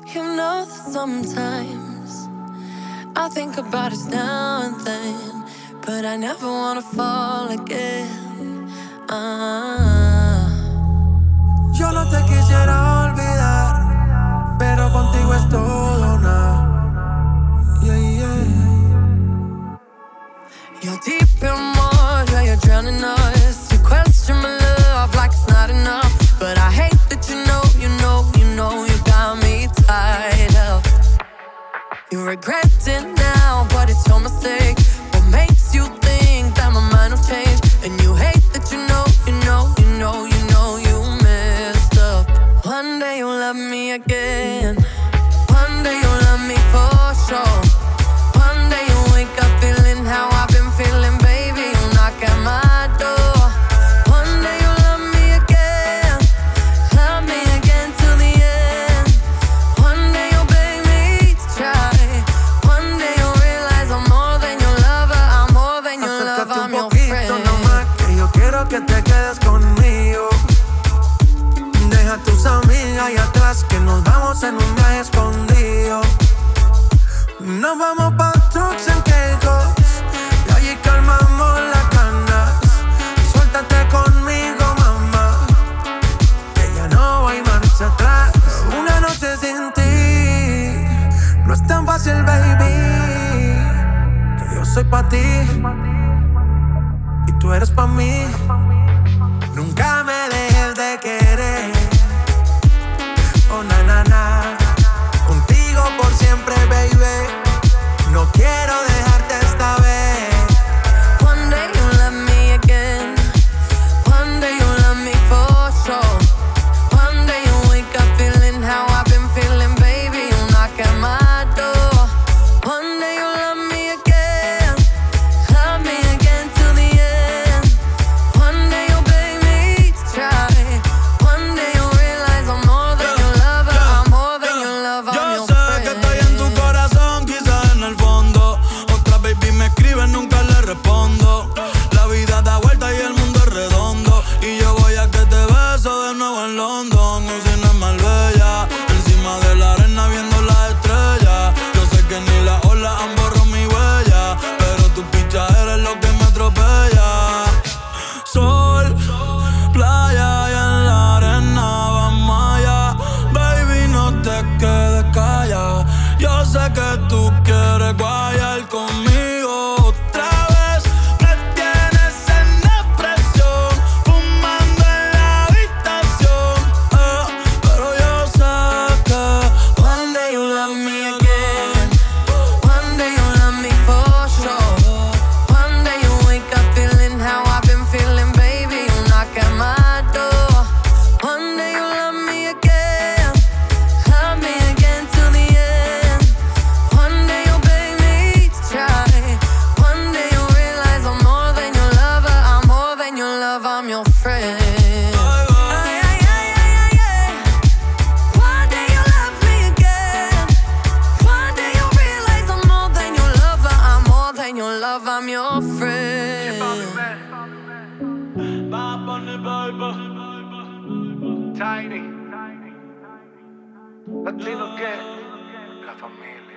You know that sometimes I think about us now and then, but I never wanna fall again. Yo no te quisiera olvidar, pero contigo es todo nada. Yeah, yeah. You're deep in water, you're drowning us. You question my love like it's not enough, but I hate that you got me tied up. You regret it now, but it's your mistake. What makes you think that my mind will change? And you hate that you messed up. One day you'll love me again. One day you'll love me for sure. One day you'll wake up feeling how I've been feeling, baby. You'll knock at my door. One day you'll love me again till the end. One day you'll beg me to try. One day you'll realize I'm more than your lover. I'm more than your lover, I'm your friend. Acércate un poquito nomás, que yo quiero que te quedes conmigo. Deja a tus amigas ahí atrás, que nos vamos en un viaje escondido. Nos vamos pa' Turks and Caicos, y allí calmamos las ganas. Suéltate conmigo, mamá, que ya no hay marcha atrás. Una noche sin ti no es tan fácil, baby, que yo soy pa' ti y tú eres pa' mí. Nunca me dejes de querer. Oh, na, na, na. Contigo por siempre, baby. No quiero dejarte esta vez. One day you'll love me again. One day you'll love me for sure. One day you'll wake up feeling how I've been feeling, baby. You'll knock at my door. One day you'll love me again till the end. One day you'll beg me to try. One day you'll realize I'm more than your lover. I'm more than your lover, I'm your friend. Yo sé que estoy en tu corazón, quizás en el fondo. Otra baby me escribe, nunca le respondo. La vida da vuelta y el mundo es redondo. Y yo voy a que te beso de nuevo en London. Usina es Marbella, encima de la arena viendo las estrellas. Yo sé que ni las olas han borrado mi huella, pero tu picha eres lo que me atropella. Sol, playa y en la arena vamos allá. Baby, no te quedes callada. Yo sé que tú quieres guayar conmigo otra vez. Me tienes en depresión, fumando en la habitación. Pero yo sé que One day you'll love me again. One day you'll love me for sure. One day you'll wake up feeling how I've been feeling, baby. You'll knock at my door. One day you'll love me again till the end. One day you'll beg me to try. One day you'll realize I'm more than your lover. I'm more than your lover, I'm your friend. One day you'll love me again. One day you'll realize I'm more than your lover. I'm more than your lover, I'm your friend. Bad Bunny, baby. Tiny. Latino que la familia.